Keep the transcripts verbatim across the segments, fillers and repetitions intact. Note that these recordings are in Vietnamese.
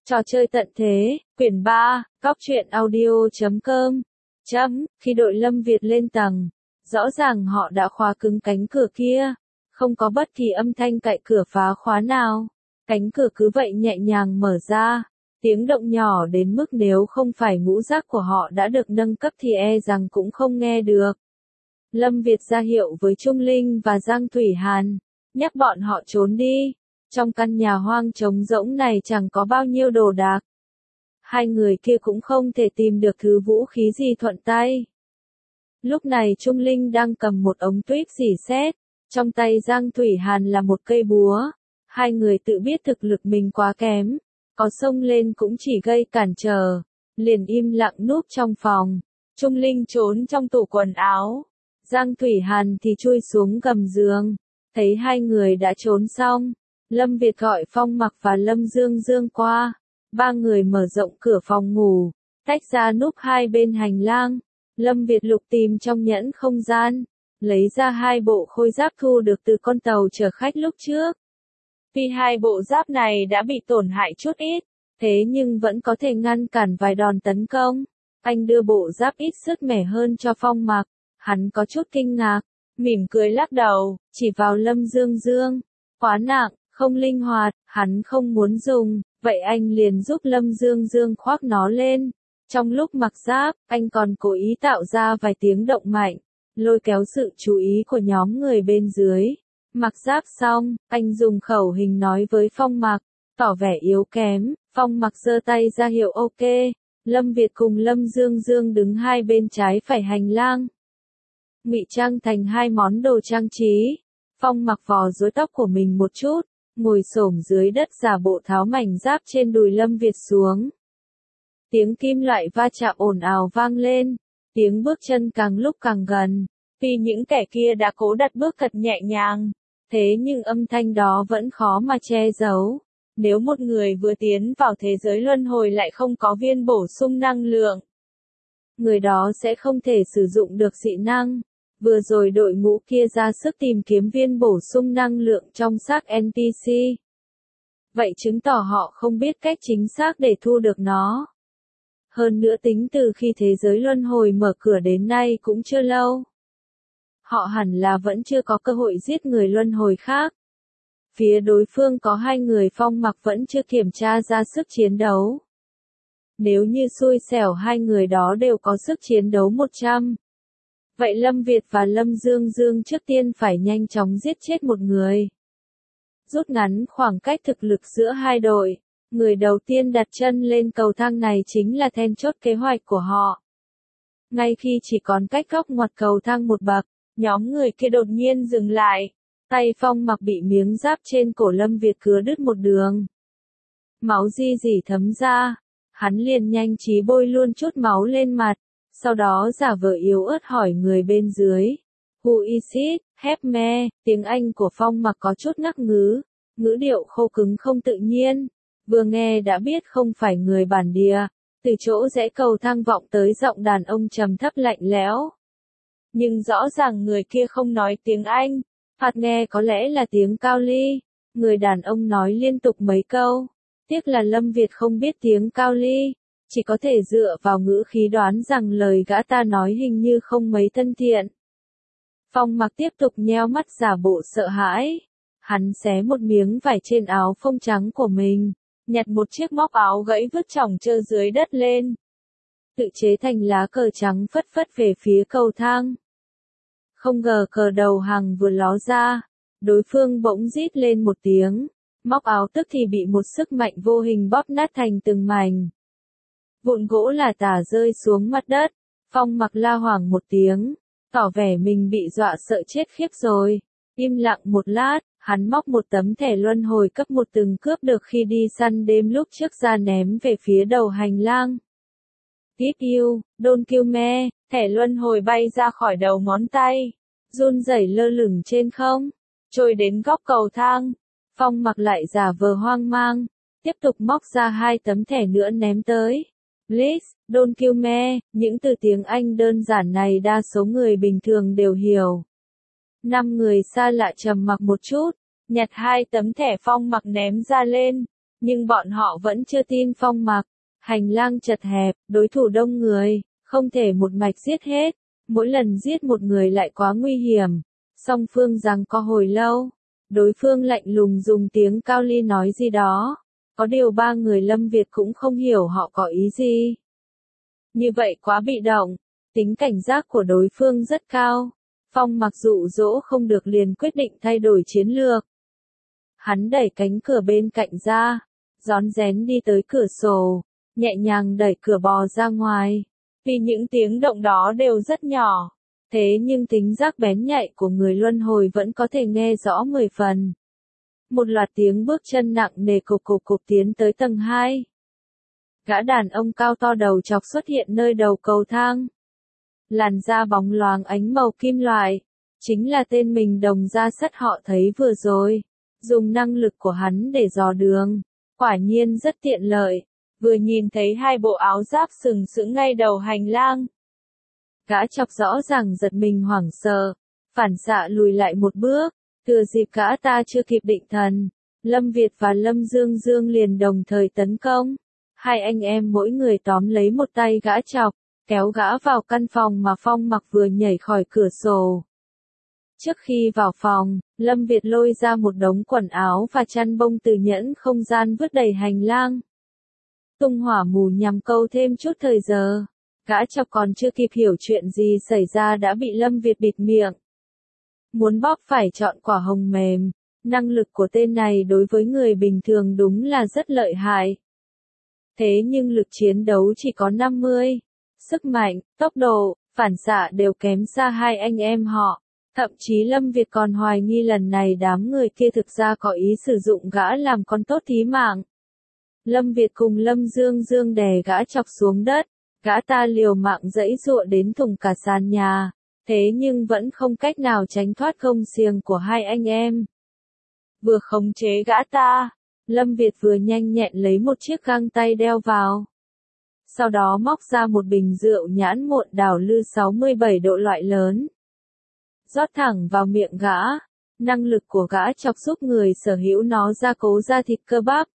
Trò chơi tận thế, quyển ba, cóc truyện audio chấm com. Chấm, khi đội Lâm Việt lên tầng, rõ ràng họ đã khóa cứng cánh cửa kia, không có bất kỳ âm thanh cạy cửa phá khóa nào. Cánh cửa cứ vậy nhẹ nhàng mở ra, tiếng động nhỏ đến mức nếu không phải ngũ giác của họ đã được nâng cấp thì e rằng cũng không nghe được. Lâm Việt ra hiệu với Trung Linh và Giang Thủy Hàn, nhắc bọn họ trốn đi. Trong căn nhà hoang trống rỗng này chẳng có bao nhiêu đồ đạc. Hai người kia cũng không thể tìm được thứ vũ khí gì thuận tay. Lúc này Trung Linh đang cầm một ống tuyếp rỉ sét, trong tay Giang Thủy Hàn là một cây búa. Hai người tự biết thực lực mình quá kém, có xông lên cũng chỉ gây cản trở, liền im lặng núp trong phòng. Trung Linh trốn trong tủ quần áo, Giang Thủy Hàn thì chui xuống gầm giường. Thấy hai người đã trốn xong, Lâm Việt gọi Phong Mặc và Lâm Dương Dương qua. Ba người mở rộng cửa phòng ngủ, tách ra núp hai bên hành lang. Lâm Việt lục tìm trong nhẫn không gian, lấy ra hai bộ khôi giáp thu được từ con tàu chở khách lúc trước. Vì hai bộ giáp này đã bị tổn hại chút ít, thế nhưng vẫn có thể ngăn cản vài đòn tấn công. Anh đưa bộ giáp ít sức mẻ hơn cho Phong Mặc, hắn có chút kinh ngạc, mỉm cười lắc đầu, chỉ vào Lâm Dương Dương. Quá nặng, không linh hoạt, hắn không muốn dùng, vậy anh liền giúp Lâm Dương Dương khoác nó lên. Trong lúc mặc giáp, anh còn cố ý tạo ra vài tiếng động mạnh, lôi kéo sự chú ý của nhóm người bên dưới. Mặc giáp xong, anh dùng khẩu hình nói với Phong Mặc, tỏ vẻ yếu kém. Phong Mặc giơ tay ra hiệu ok. Lâm Việt cùng Lâm Dương Dương đứng hai bên trái phải hành lang, ngụy trang thành hai món đồ trang trí. Phong Mặc vò rối tóc của mình một chút, ngồi xổm dưới đất giả bộ tháo mảnh giáp trên đùi Lâm Việt xuống. Tiếng kim loại va chạm ồn ào vang lên, tiếng bước chân càng lúc càng gần. Vì những kẻ kia đã cố đặt bước thật nhẹ nhàng, thế nhưng âm thanh đó vẫn khó mà che giấu. Nếu một người vừa tiến vào thế giới luân hồi lại không có viên bổ sung năng lượng, người đó sẽ không thể sử dụng được dị năng. Vừa rồi đội ngũ kia ra sức tìm kiếm viên bổ sung năng lượng trong xác en pê xê. Vậy chứng tỏ họ không biết cách chính xác để thu được nó. Hơn nữa tính từ khi thế giới luân hồi mở cửa đến nay cũng chưa lâu. Họ hẳn là vẫn chưa có cơ hội giết người luân hồi khác. Phía đối phương có hai người Phong Mặc vẫn chưa kiểm tra ra sức chiến đấu. Nếu như xui xẻo hai người đó đều có sức chiến đấu một trăm. Vậy Lâm Việt và Lâm Dương Dương trước tiên phải nhanh chóng giết chết một người. Rút ngắn khoảng cách thực lực giữa hai đội. Người đầu tiên đặt chân lên cầu thang này chính là then chốt kế hoạch của họ. Ngay khi chỉ còn cách góc ngoặt cầu thang một bậc, nhóm người kia đột nhiên dừng lại. Tay Phong Mặc bị miếng giáp trên cổ Lâm Việt cứa đứt một đường. Máu di dỉ thấm ra. Hắn liền nhanh trí bôi luôn chút máu lên mặt. Sau đó giả vờ yếu ớt hỏi người bên dưới. Who is it? Help me. Tiếng Anh của Phong Mặc có chút ngắc ngứ, ngữ điệu khô cứng không tự nhiên. Vừa nghe đã biết không phải người bản địa. Từ chỗ rẽ cầu thang vọng tới giọng đàn ông trầm thấp lạnh lẽo. Nhưng rõ ràng người kia không nói tiếng Anh. Phạt nghe có lẽ là tiếng Cao Ly. Người đàn ông nói liên tục mấy câu. Tiếc là Lâm Việt không biết tiếng Cao Ly. Chỉ có thể dựa vào ngữ khí đoán rằng lời gã ta nói hình như không mấy thân thiện. Phong Mặc tiếp tục nheo mắt giả bộ sợ hãi. Hắn xé một miếng vải trên áo phông trắng của mình, nhặt một chiếc móc áo gãy vứt chỏng trơ dưới đất lên. Tự chế thành lá cờ trắng phất phất về phía cầu thang. Không ngờ cờ đầu hàng vừa ló ra, đối phương bỗng rít lên một tiếng. Móc áo tức thì bị một sức mạnh vô hình bóp nát thành từng mảnh. Vụn gỗ là tả rơi xuống mặt đất. Phong Mặc la hoảng một tiếng, tỏ vẻ mình bị dọa sợ chết khiếp rồi. Im lặng một lát, hắn móc một tấm thẻ luân hồi cấp một từng cướp được khi đi săn đêm lúc trước ra ném về phía đầu hành lang. Tiếp yêu, don't kill me, thẻ luân hồi bay ra khỏi đầu ngón tay, run rẩy lơ lửng trên không, trôi đến góc cầu thang. Phong Mặc lại giả vờ hoang mang, tiếp tục móc ra hai tấm thẻ nữa ném tới. Please, don't kill me, những từ tiếng Anh đơn giản này đa số người bình thường đều hiểu. Năm người xa lạ trầm mặc một chút, nhặt hai tấm thẻ Phong Mặc ném ra lên. Nhưng bọn họ vẫn chưa tin Phong Mặc. Hành lang chật hẹp, đối thủ đông người, không thể một mạch giết hết. Mỗi lần giết một người lại quá nguy hiểm. Song phương giằng co hồi lâu. Đối phương lạnh lùng dùng tiếng cao ly nói gì đó. Có điều ba người Lâm Việt cũng không hiểu họ có ý gì. Như vậy quá bị động. Tính cảnh giác của đối phương rất cao. Phong Mặc dụ dỗ không được liền quyết định thay đổi chiến lược. Hắn đẩy cánh cửa bên cạnh ra. Rón rén đi tới cửa sổ. Nhẹ nhàng đẩy cửa bò ra ngoài. Vì những tiếng động đó đều rất nhỏ. Thế nhưng tính giác bén nhạy của người luân hồi vẫn có thể nghe rõ mười phần. Một loạt tiếng bước chân nặng nề cục cục cục tiến tới tầng hai. Gã đàn ông cao to đầu chọc xuất hiện nơi đầu cầu thang. Làn da bóng loáng ánh màu kim loại. Chính là tên mình đồng ra sắt họ thấy vừa rồi. Dùng năng lực của hắn để dò đường. Quả nhiên rất tiện lợi. Vừa nhìn thấy hai bộ áo giáp sừng sững ngay đầu hành lang. Gã chọc rõ ràng giật mình hoảng sợ. Phản xạ lùi lại một bước. Thừa dịp gã ta chưa kịp định thần. Lâm Việt và Lâm Dương Dương liền đồng thời tấn công. Hai anh em mỗi người tóm lấy một tay gã chọc. Kéo gã vào căn phòng mà Phong Mặc vừa nhảy khỏi cửa sổ. Trước khi vào phòng, Lâm Việt lôi ra một đống quần áo và chăn bông từ nhẫn không gian vứt đầy hành lang. Tung hỏa mù nhằm câu thêm chút thời giờ. Gã chọc còn chưa kịp hiểu chuyện gì xảy ra đã bị Lâm Việt bịt miệng. Muốn bóp phải chọn quả hồng mềm. Năng lực của tên này đối với người bình thường đúng là rất lợi hại. Thế nhưng lực chiến đấu chỉ có năm mươi. Sức mạnh, tốc độ, phản xạ đều kém xa hai anh em họ. Thậm chí Lâm Việt còn hoài nghi lần này đám người kia thực ra có ý sử dụng gã làm con tốt thí mạng. Lâm Việt cùng Lâm Dương Dương đè gã chọc xuống đất. Gã ta liều mạng giãy giụa đến thủng cả sàn nhà. Thế nhưng vẫn không cách nào tránh thoát công xiềng của hai anh em. Vừa khống chế gã ta, Lâm Việt vừa nhanh nhẹn lấy một chiếc găng tay đeo vào. Sau đó móc ra một bình rượu nhãn muộn đảo lư sáu mươi bảy độ loại lớn. Rót thẳng vào miệng gã. Năng lực của gã chọc giúp người sở hữu nó gia cố ra thịt cơ bắp.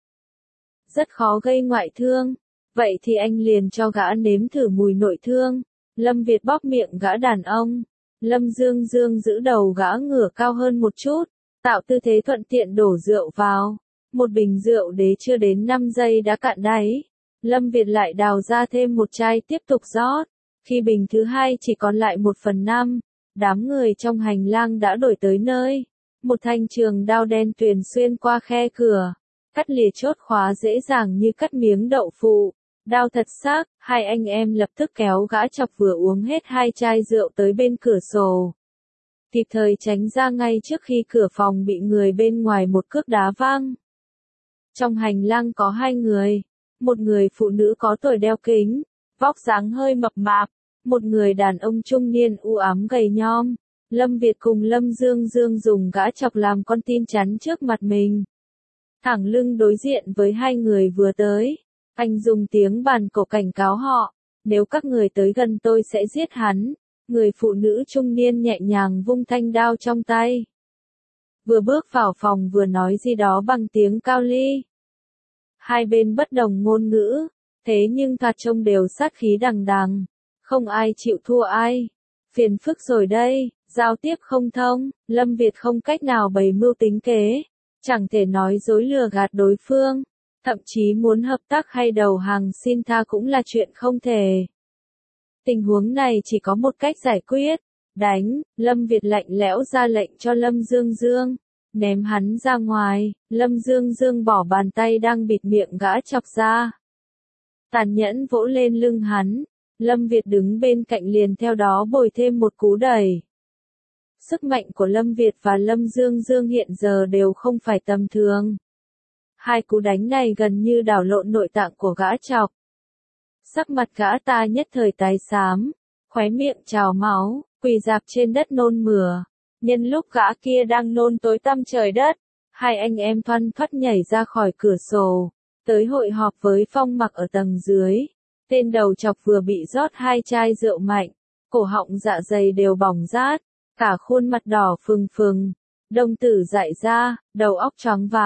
Rất khó gây ngoại thương. Vậy thì anh liền cho gã nếm thử mùi nội thương. Lâm Việt bóp miệng gã đàn ông. Lâm Dương Dương giữ đầu gã ngửa cao hơn một chút. Tạo tư thế thuận tiện đổ rượu vào. Một bình rượu đế chưa đến năm giây đã cạn đáy. Lâm Việt lại đào ra thêm một chai tiếp tục rót. Khi bình thứ hai chỉ còn lại một phần năm. Đám người trong hành lang đã đổi tới nơi. Một thanh trường đao đen tuyền xuyên qua khe cửa. Cắt lìa chốt khóa dễ dàng như cắt miếng đậu phụ. Đao thật sắc, hai anh em lập tức kéo gã chọc vừa uống hết hai chai rượu tới bên cửa sổ. Kịp thời tránh ra ngay trước khi cửa phòng bị người bên ngoài một cước đá văng. Trong hành lang có hai người. Một người phụ nữ có tuổi đeo kính, vóc dáng hơi mập mạp. Một người đàn ông trung niên u ám gầy nhom. Lâm Việt cùng Lâm Dương Dương dùng gã chọc làm con tin chắn trước mặt mình. Thẳng lưng đối diện với hai người vừa tới. Anh dùng tiếng bàn cổ cảnh cáo họ. Nếu các người tới gần tôi sẽ giết hắn. Người phụ nữ trung niên nhẹ nhàng vung thanh đao trong tay. Vừa bước vào phòng vừa nói gì đó bằng tiếng cao ly. Hai bên bất đồng ngôn ngữ. Thế nhưng thoạt trông đều sát khí đằng đằng. Không ai chịu thua ai. Phiền phức rồi đây, giao tiếp không thông, Lâm Việt không cách nào bày mưu tính kế. Chẳng thể nói dối lừa gạt đối phương. Thậm chí muốn hợp tác hay đầu hàng xin tha cũng là chuyện không thể. Tình huống này chỉ có một cách giải quyết. Đánh, Lâm Việt lạnh lẽo ra lệnh cho Lâm Dương Dương. Ném hắn ra ngoài, Lâm Dương Dương bỏ bàn tay đang bịt miệng gã chọc ra. Tàn nhẫn vỗ lên lưng hắn. Lâm Việt đứng bên cạnh liền theo đó bồi thêm một cú đẩy. Sức mạnh của Lâm Việt và Lâm Dương Dương hiện giờ đều không phải tầm thường. Hai cú đánh này gần như đảo lộn nội tạng của gã chọc. Sắc mặt gã ta nhất thời tái xám, khóe miệng trào máu, quỳ rạp trên đất nôn mửa. Nhân lúc gã kia đang nôn tối tăm trời đất, hai anh em thoăn thoắt nhảy ra khỏi cửa sổ, tới hội họp với Phong Mặc ở tầng dưới. Tên đầu chọc vừa bị rót hai chai rượu mạnh, cổ họng dạ dày đều bỏng rát, cả khuôn mặt đỏ phừng phừng, đồng tử dại ra, đầu óc choáng váng,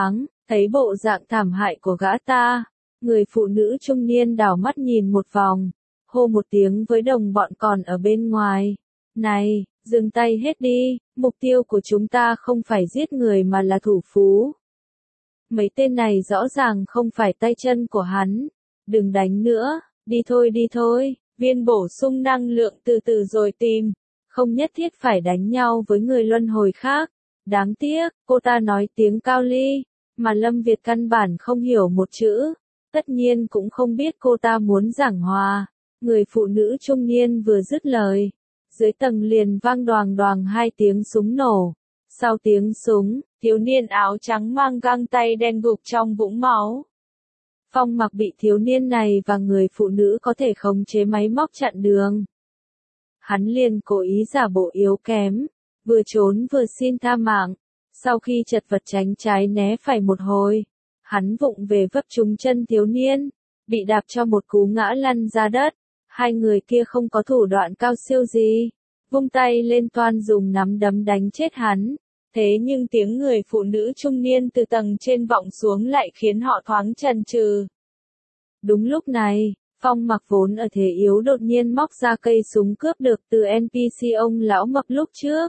Thấy bộ dạng thảm hại của gã ta, người phụ nữ trung niên đảo mắt nhìn một vòng, hô một tiếng với đồng bọn còn ở bên ngoài. Này, dừng tay hết đi, mục tiêu của chúng ta không phải giết người mà là thủ phú. Mấy tên này rõ ràng không phải tay chân của hắn. Đừng đánh nữa, đi thôi đi thôi, viên bổ sung năng lượng từ từ rồi tìm. Không nhất thiết phải đánh nhau với người luân hồi khác. Đáng tiếc, cô ta nói tiếng Cao Ly, mà Lâm Việt căn bản không hiểu một chữ. Tất nhiên cũng không biết cô ta muốn giảng hòa. Người phụ nữ trung niên vừa dứt lời. Dưới tầng liền vang đoàng đoàng hai tiếng súng nổ. Sau tiếng súng, thiếu niên áo trắng mang găng tay đen gục trong vũng máu. Phong Mặc bị thiếu niên này và người phụ nữ có thể khống chế máy móc chặn đường. Hắn liền cố ý giả bộ yếu kém, vừa trốn vừa xin tha mạng. Sau khi chật vật tránh trái né phải một hồi, hắn vụng về vấp trúng chân thiếu niên, bị đạp cho một cú ngã lăn ra đất. Hai người kia không có thủ đoạn cao siêu gì, vung tay lên toan dùng nắm đấm đánh chết hắn. Thế nhưng tiếng người phụ nữ trung niên từ tầng trên vọng xuống lại khiến họ thoáng chần chừ. Đúng lúc này, Phong Mặc vốn ở thế yếu đột nhiên móc ra cây súng cướp được từ en pê xê ông lão mập lúc trước.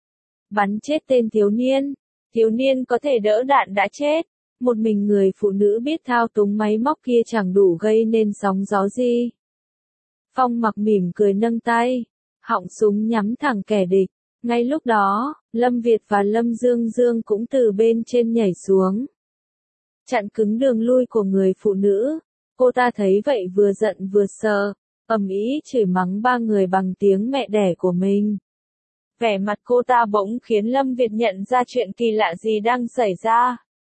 Bắn chết tên thiếu niên. Thiếu niên có thể đỡ đạn đã chết. Một mình người phụ nữ biết thao túng máy móc kia chẳng đủ gây nên sóng gió gì. Phong Mặc mỉm cười nâng tay, họng súng nhắm thẳng kẻ địch. Ngay lúc đó, Lâm Việt và Lâm Dương Dương cũng từ bên trên nhảy xuống, chặn cứng đường lui của người phụ nữ. Cô ta thấy vậy vừa giận vừa sợ, ầm ĩ chửi mắng ba người bằng tiếng mẹ đẻ của mình. Vẻ mặt cô ta bỗng khiến Lâm Việt nhận ra chuyện kỳ lạ gì đang xảy ra.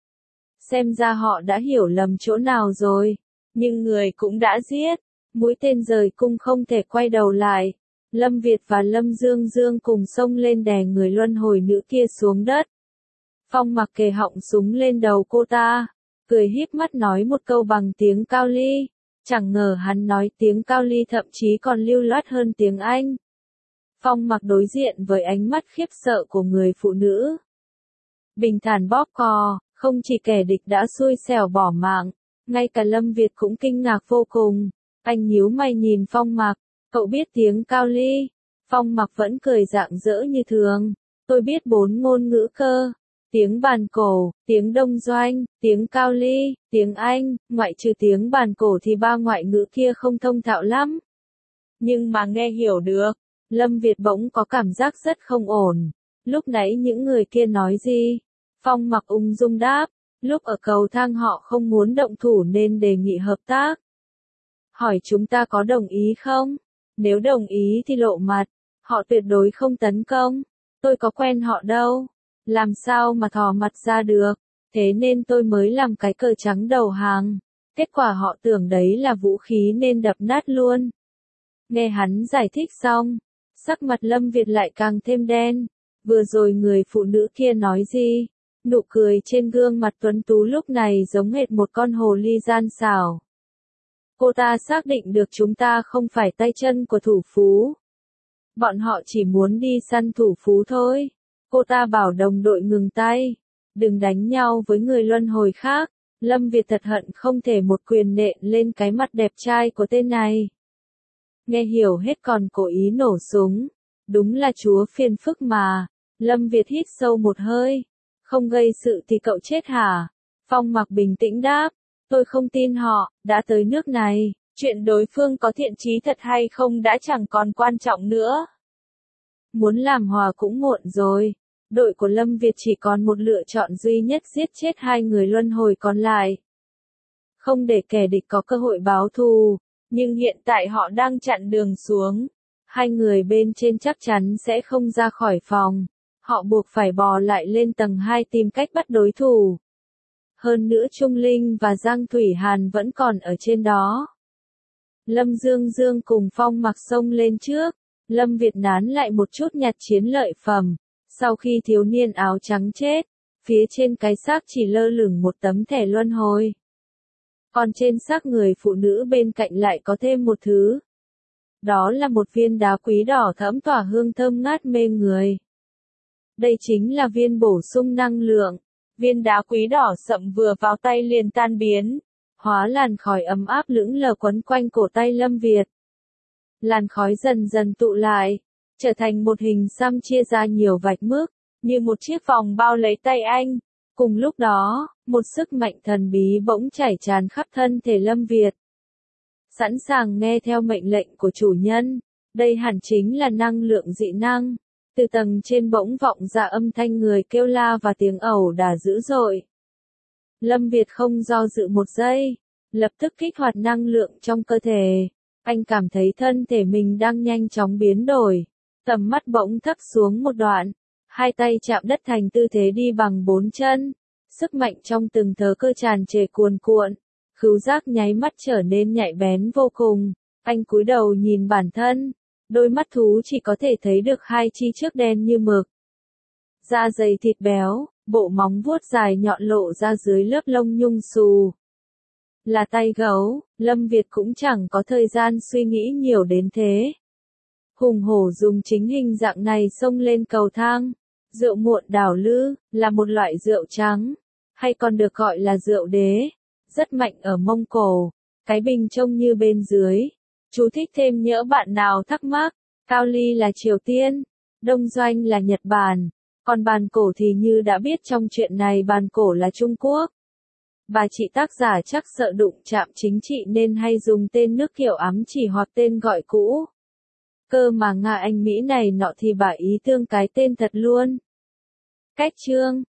Xem ra họ đã hiểu lầm chỗ nào rồi, nhưng người cũng đã giết. Mũi tên rời cung không thể quay đầu lại. Lâm Việt và Lâm Dương Dương cùng xông lên đè người luân hồi nữ kia xuống đất. Phong Mặc kề họng súng lên đầu cô ta, cười híp mắt nói một câu bằng tiếng Cao Ly. Chẳng ngờ hắn nói tiếng Cao Ly thậm chí còn lưu loát hơn tiếng Anh. Phong Mặc đối diện với ánh mắt khiếp sợ của người phụ nữ. Bình thản bóp cò, không chỉ kẻ địch đã xui xẻo bỏ mạng, ngay cả Lâm Việt cũng kinh ngạc vô cùng. Anh nhíu mày nhìn Phong Mặc, cậu biết tiếng Cao Ly? Phong Mặc vẫn cười rạng rỡ như thường. Tôi biết bốn ngôn ngữ cơ. Tiếng bàn cổ, tiếng Đông Doanh, tiếng Cao Ly, tiếng Anh, ngoại trừ tiếng bàn cổ thì ba ngoại ngữ kia không thông thạo lắm. Nhưng mà nghe hiểu được. Lâm Việt bỗng có cảm giác rất không ổn. Lúc nãy những người kia nói gì? Phong Mặc ung dung đáp. Lúc ở cầu thang họ không muốn động thủ nên đề nghị hợp tác. Hỏi chúng ta có đồng ý không? Nếu đồng ý thì lộ mặt. Họ tuyệt đối không tấn công. Tôi có quen họ đâu. Làm sao mà thò mặt ra được. Thế nên tôi mới làm cái cờ trắng đầu hàng. Kết quả họ tưởng đấy là vũ khí nên đập nát luôn. Nghe hắn giải thích xong, sắc mặt Lâm Việt lại càng thêm đen. Vừa rồi người phụ nữ kia nói gì? Nụ cười trên gương mặt tuấn tú lúc này giống hệt một con hồ ly gian xảo. Cô ta xác định được chúng ta không phải tay chân của thủ phú. Bọn họ chỉ muốn đi săn thủ phú thôi. Cô ta bảo đồng đội ngừng tay. Đừng đánh nhau với người luân hồi khác. Lâm Việt thật hận không thể một quyền nện lên cái mặt đẹp trai của tên này. Nghe hiểu hết còn cố ý nổ súng. Đúng là chúa phiền phức mà. Lâm Việt hít sâu một hơi. Không gây sự thì cậu chết hả? Phong Mặc bình tĩnh đáp. Tôi không tin họ, đã tới nước này, chuyện đối phương có thiện chí thật hay không đã chẳng còn quan trọng nữa. Muốn làm hòa cũng muộn rồi. Đội của Lâm Việt chỉ còn một lựa chọn duy nhất, giết chết hai người luân hồi còn lại. Không để kẻ địch có cơ hội báo thù, nhưng hiện tại họ đang chặn đường xuống. Hai người bên trên chắc chắn sẽ không ra khỏi phòng. Họ buộc phải bò lại lên tầng hai tìm cách bắt đối thủ. Hơn nữa Trung Linh và Giang Thủy Hàn vẫn còn ở trên đó. Lâm Dương Dương cùng Phong Mặc xông lên trước. Lâm Việt nán lại một chút nhặt chiến lợi phẩm. Sau khi thiếu niên áo trắng chết, phía trên cái xác chỉ lơ lửng một tấm thẻ luân hồi. Còn trên xác người phụ nữ bên cạnh lại có thêm một thứ. Đó là một viên đá quý đỏ thẫm tỏa hương thơm ngát mê người. Đây chính là viên bổ sung năng lượng. Viên đá quý đỏ sậm vừa vào tay liền tan biến, hóa làn khói ấm áp lững lờ quấn quanh cổ tay Lâm Việt. Làn khói dần dần tụ lại, trở thành một hình xăm chia ra nhiều vạch mức, như một chiếc vòng bao lấy tay anh. Cùng lúc đó, một sức mạnh thần bí bỗng chảy tràn khắp thân thể Lâm Việt. Sẵn sàng nghe theo mệnh lệnh của chủ nhân, đây hẳn chính là năng lượng dị năng. Từ tầng trên bỗng vọng ra âm thanh người kêu la và tiếng ẩu đả dữ dội. Lâm Việt không do dự một giây, lập tức kích hoạt năng lượng trong cơ thể. Anh cảm thấy thân thể mình đang nhanh chóng biến đổi. Tầm mắt bỗng thấp xuống một đoạn, hai tay chạm đất thành tư thế đi bằng bốn chân. Sức mạnh trong từng thớ cơ tràn trề cuồn cuộn, khứu giác nháy mắt trở nên nhạy bén vô cùng. Anh cúi đầu nhìn bản thân, đôi mắt thú chỉ có thể thấy được hai chi trước đen như mực. Da dày thịt béo, bộ móng vuốt dài nhọn lộ ra dưới lớp lông nhung xù. Là tay gấu, Lâm Việt cũng chẳng có thời gian suy nghĩ nhiều đến thế. Hùng hổ dùng chính hình dạng này xông lên cầu thang. Rượu muộn đảo lư, là một loại rượu trắng, hay còn được gọi là rượu đế, rất mạnh ở Mông Cổ. Cái bình trông như bên dưới. Chú thích thêm nhỡ bạn nào thắc mắc, Cao Ly là Triều Tiên, Đông Doanh là Nhật Bản, còn bàn cổ thì như đã biết trong chuyện này bàn cổ là Trung Quốc. Bà chị tác giả chắc sợ đụng chạm chính trị nên hay dùng tên nước kiểu ám chỉ hoặc tên gọi cũ. Cơ mà Nga Anh Mỹ này nọ thì bà ý tương cái tên thật luôn. Cách chương